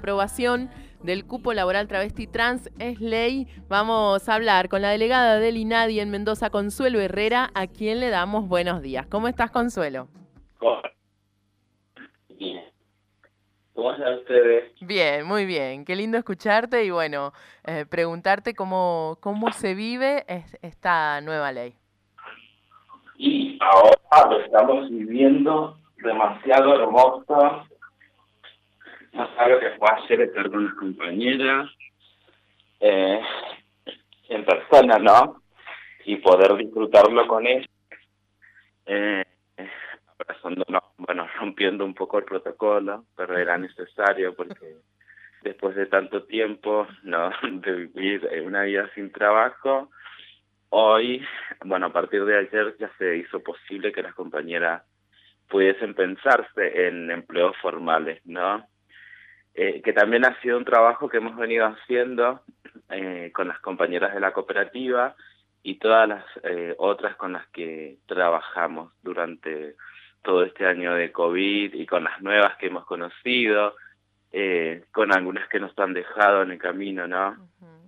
aprobación del cupo laboral travesti trans es ley. Vamos a hablar con la delegada del INADI en Mendoza, Consuelo Herrera, a quien le damos buenos días. ¿Cómo estás, Consuelo? Bien. ¿Cómo están ustedes? Bien, muy bien. Qué lindo escucharte y bueno, preguntarte cómo se vive esta nueva ley. Y ahora lo estamos viviendo demasiado hermoso. No sabe lo que fue ayer estar con las compañeras, eh, en persona, ¿no? Y poder disfrutarlo con ellos, eh, abrazándonos, bueno, rompiendo un poco el protocolo, pero era necesario porque después de tanto tiempo, ¿no? De vivir una vida sin trabajo, hoy, bueno, a partir de ayer ya se hizo posible que las compañeras pudiesen pensarse en empleos formales, ¿no? Que también ha sido un trabajo que hemos venido haciendo con las compañeras de la cooperativa y todas las otras con las que trabajamos durante todo este año de COVID y con las nuevas que hemos conocido, con algunas que nos han dejado en el camino, ¿no?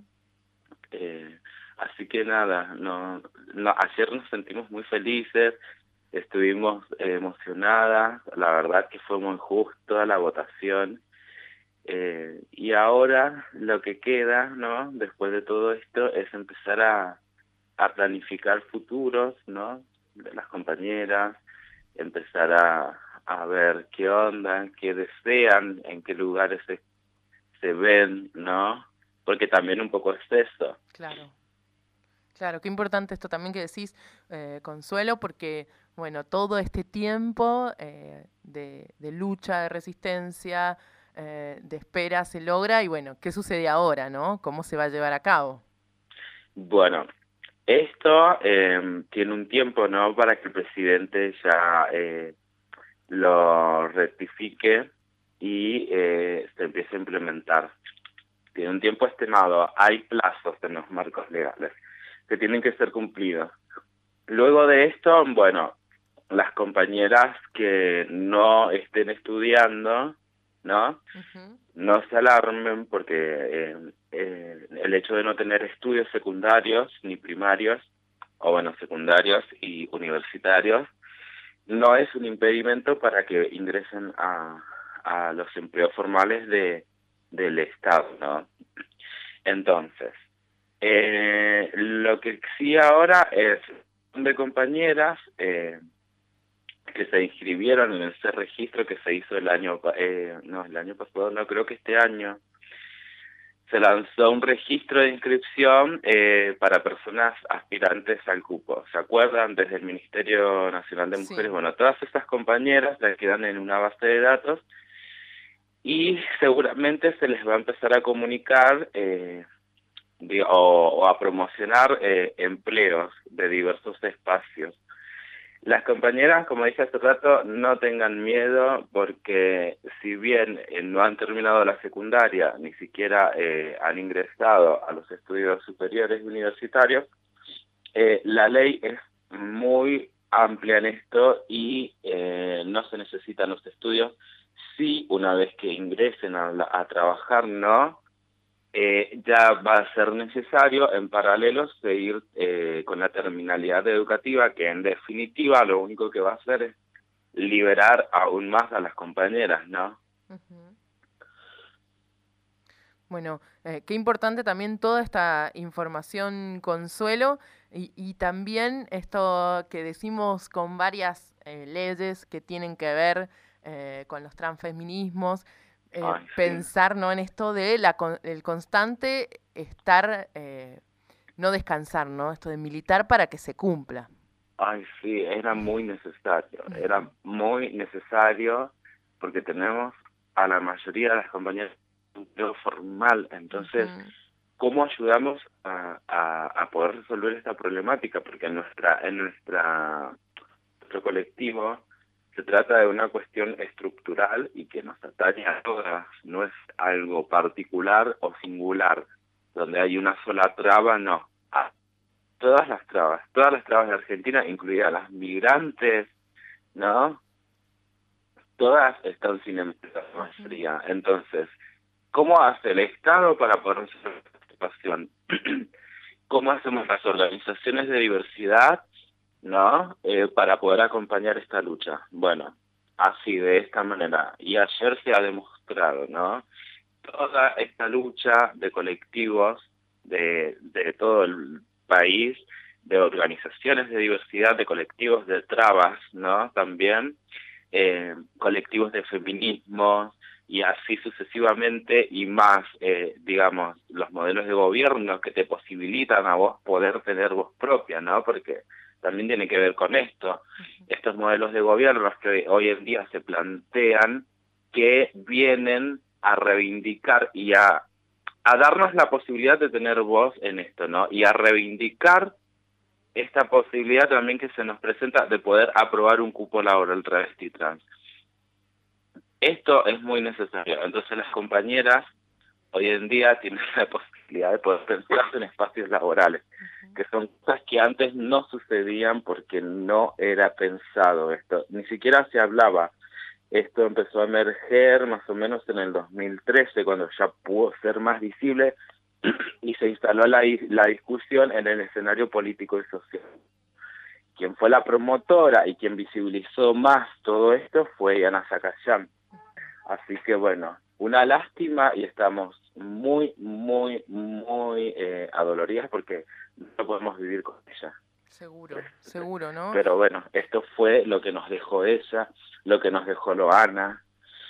Así que nada, ayer nos sentimos muy felices, estuvimos emocionadas, la verdad que fue muy justo la votación, y ahora lo que queda, ¿no? Después de todo esto es empezar a planificar futuros, ¿no? De las compañeras, empezar a ver qué onda, qué desean, en qué lugares se ven, ¿no? Porque también un poco es eso. Claro. Claro, qué importante esto también que decís, Consuelo, porque, bueno, todo este tiempo de lucha, de resistencia, de espera se logra y, bueno, ¿qué sucede ahora, no? ¿Cómo se va a llevar a cabo? Bueno, esto tiene un tiempo, ¿no? Para que el presidente ya lo rectifique y se empiece a implementar. Tiene un tiempo estimado, hay plazos en los marcos legales que tienen que ser cumplidos. Luego de esto, bueno, las compañeras que no estén estudiando, ¿no? No se alarmen porque el hecho de no tener estudios secundarios ni primarios, o bueno, secundarios y universitarios, no es un impedimento para que ingresen a los empleos formales del Estado, ¿no? Entonces, lo que sí ahora es de compañeras que se inscribieron en ese registro que se hizo el año pasado, no creo que este año, se lanzó un registro de inscripción para personas aspirantes al cupo. ¿Se acuerdan? Desde el Ministerio Nacional de Mujeres, Sí. bueno, todas estas compañeras las quedan en una base de datos y seguramente se les va a empezar a comunicar o a promocionar empleos de diversos espacios. Las compañeras, como dije hace rato, no tengan miedo porque si bien no han terminado la secundaria, ni siquiera han ingresado a los estudios superiores y universitarios, la ley es muy amplia en esto y no se necesitan los estudios. Sí, una vez que ingresen a trabajar, no, ya va a ser necesario en paralelo seguir con la terminalidad educativa, que en definitiva lo único que va a hacer es liberar aún más a las compañeras, ¿no? Bueno, qué importante también toda esta información, Consuelo, y también esto que decimos con varias leyes que tienen que ver con los transfeminismos, Ay, sí. pensar, ¿no? En esto de el constante estar, no descansar, ¿no? Esto de militar para que se cumpla. Ay, sí, era muy necesario porque tenemos a la mayoría de las compañías un empleo formal, entonces, ¿cómo ayudamos a poder resolver esta problemática? Porque nuestro colectivo se trata de una cuestión estructural y que nos atañe a todas, no es algo particular o singular, donde hay una sola traba, no. Todas las trabas de Argentina, incluidas las migrantes, ¿no? Todas están sin empleo, la mayoría. Entonces, ¿cómo hace el Estado para poder resolver esta situación? ¿Cómo hacemos las organizaciones de diversidad, ¿no? Para poder acompañar esta lucha? Bueno, así, de esta manera. Y ayer se ha demostrado, ¿no? Toda esta lucha de colectivos de todo el país, de organizaciones de diversidad, de colectivos de trabas, ¿no? También, colectivos de feminismo, y así sucesivamente, y más, digamos, los modelos de gobierno que te posibilitan a vos poder tener voz propia, ¿no? Porque también tiene que ver con esto. Estos modelos de gobierno que hoy en día se plantean, que vienen a reivindicar y a darnos la posibilidad de tener voz en esto, ¿no? Y a reivindicar esta posibilidad también que se nos presenta de poder aprobar un cupo laboral travesti trans. Esto es muy necesario. Entonces las compañeras hoy en día tienen la posibilidad de poder pensarse en espacios laborales, que son cosas que antes no sucedían porque no era pensado esto. Ni siquiera se hablaba. Esto empezó a emerger más o menos en el 2013, cuando ya pudo ser más visible y se instaló la discusión en el escenario político y social. Quien fue la promotora y quien visibilizó más todo esto fue Yana Zacayán. Así que bueno, una lástima, y estamos muy, muy, muy adoloridas porque no podemos vivir con ella. Seguro, seguro, ¿no? Pero bueno, esto fue lo que nos dejó ella, lo que nos dejó Loana.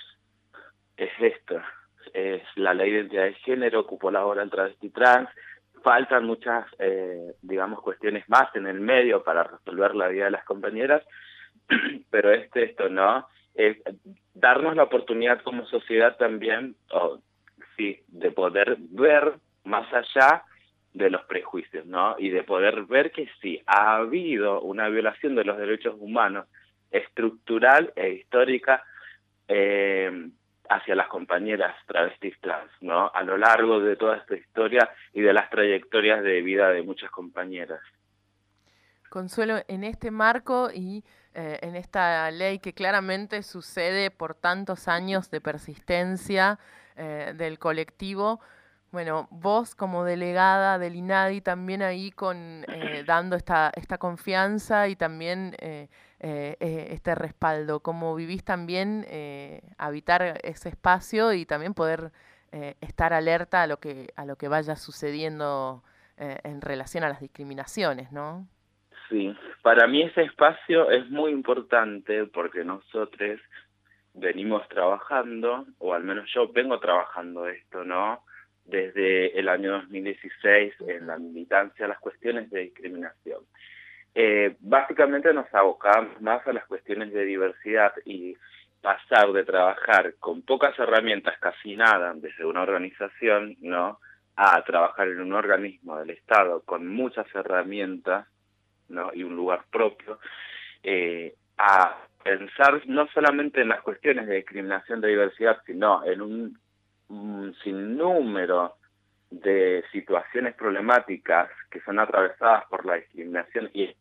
Es esto, es la ley de identidad de género, cupo laboral travesti trans. Faltan muchas, digamos, cuestiones más en el medio para resolver la vida de las compañeras, pero esto, ¿no? Es darnos la oportunidad como sociedad también, sí, de poder ver más allá de los prejuicios, ¿no? Y de poder ver que sí, ha habido una violación de los derechos humanos estructural e histórica hacia las compañeras travestis trans, ¿no? A lo largo de toda esta historia y de las trayectorias de vida de muchas compañeras. Consuelo, en este marco y en esta ley que claramente sucede por tantos años de persistencia del colectivo, bueno, vos como delegada del INADI también ahí con dando esta confianza y también este respaldo, ¿cómo vivís también habitar ese espacio y también poder estar alerta a lo que vaya sucediendo en relación a las discriminaciones, ¿no? Sí, para mí ese espacio es muy importante porque nosotros venimos trabajando, o al menos yo vengo trabajando esto, ¿no? Desde el año 2016 en la militancia a las cuestiones de discriminación. Básicamente nos abocamos más a las cuestiones de diversidad, y pasar de trabajar con pocas herramientas, casi nada, desde una organización, ¿no? A trabajar en un organismo del Estado con muchas herramientas, ¿no? Y un lugar propio, a pensar no solamente en las cuestiones de discriminación de diversidad, sino en un sinnúmero de situaciones problemáticas que son atravesadas por la discriminación, y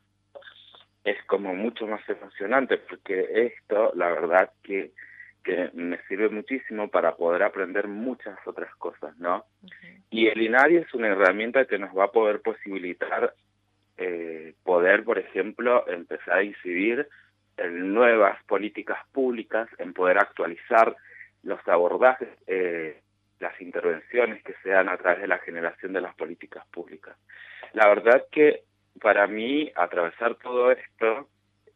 es como mucho más emocionante, porque esto, la verdad que me sirve muchísimo para poder aprender muchas otras cosas, ¿no? Y el INADI es una herramienta que nos va a poder posibilitar poder, por ejemplo, empezar a incidir en nuevas políticas públicas, en poder actualizar los abordajes, las intervenciones que se dan a través de la generación de las políticas públicas. La verdad que para mí atravesar todo esto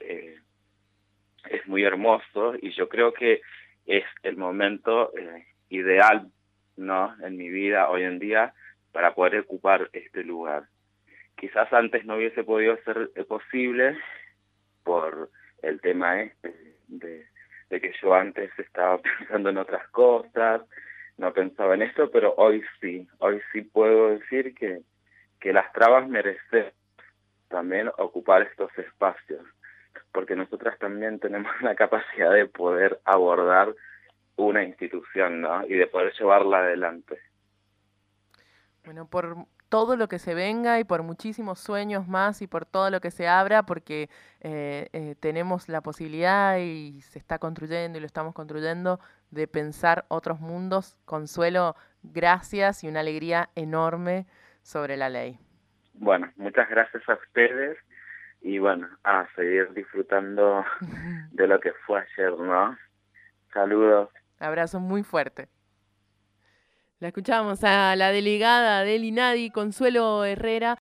es muy hermoso, y yo creo que es el momento ideal, ¿no?, en mi vida hoy en día para poder ocupar este lugar. Quizás antes no hubiese podido ser posible por el tema de que yo antes estaba pensando en otras cosas, no pensaba en esto, pero hoy sí puedo decir que las trabas merecen también ocupar estos espacios, porque nosotras también tenemos la capacidad de poder abordar una institución, ¿no? Y de poder llevarla adelante. Bueno, por todo lo que se venga y por muchísimos sueños más y por todo lo que se abra, porque tenemos la posibilidad y se está construyendo y lo estamos construyendo de pensar otros mundos. Consuelo, gracias y una alegría enorme sobre la ley. Bueno, muchas gracias a ustedes y bueno, a seguir disfrutando de lo que fue ayer, ¿no? Saludos. Abrazo muy fuerte. La escuchamos a la delegada del INADI, Consuelo Herrera.